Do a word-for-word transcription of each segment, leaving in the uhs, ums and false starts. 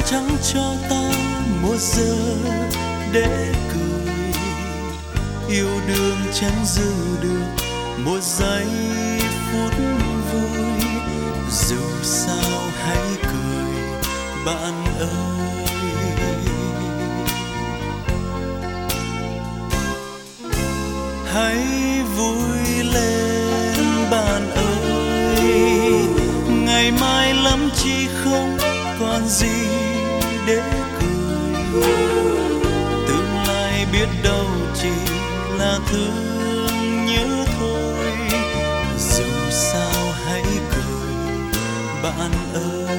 chẳng cho ta một giờ để cười, yêu đương chẳng giữ được một giây phút vui. Dù sao hãy cười bạn ơi, hãy vui lên bạn ơi. Ngày mai lắm chỉ không còn gì để cười, tương lai biết đâu chỉ là thương nhớ thôi. Dù sao hãy cười bạn ơi.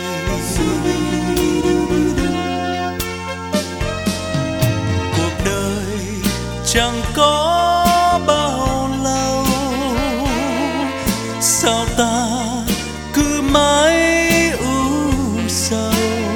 Cuộc đời chẳng có bao lâu, sao ta cứ mãi u sầu.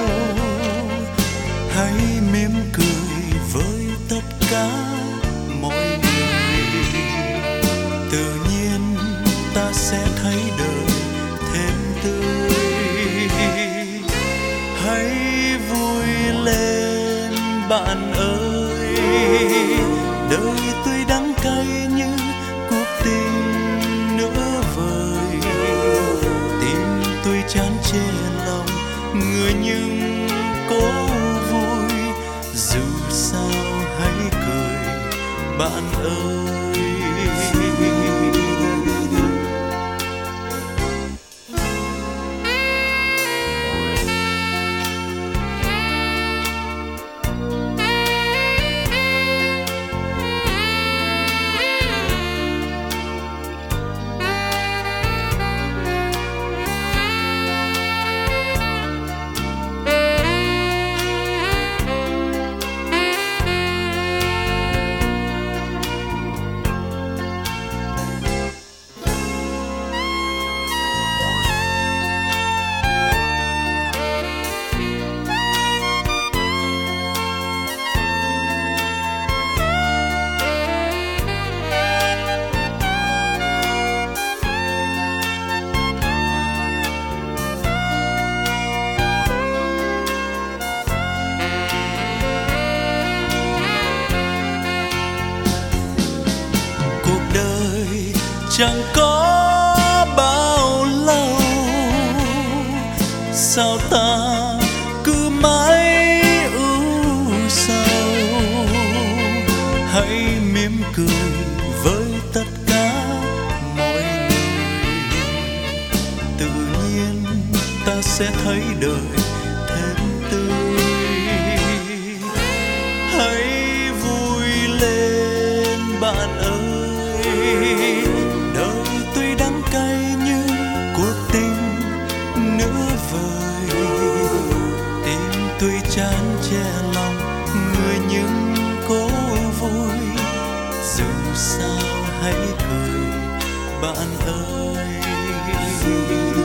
Hãy mỉm cười với tất cả mọi người, tự nhiên ta sẽ thấy đời thêm tươi. Hãy vui lên bạn ơi, đời tươi đắng cay như cuộc tình nửa vời. Tim tôi chán chê lòng người nhưng cố vui. Dù sao hãy cười bạn ơi. Chẳng có bao lâu, sao ta cứ mãi ưu sầu. Hãy mỉm cười với tất cả mọi người, tự nhiên ta sẽ thấy đời thêm tươi. Hãy vui lên bạn ơi, tôi chán che lòng người nhưng cố vui. Dù sao hãy cười bạn ơi.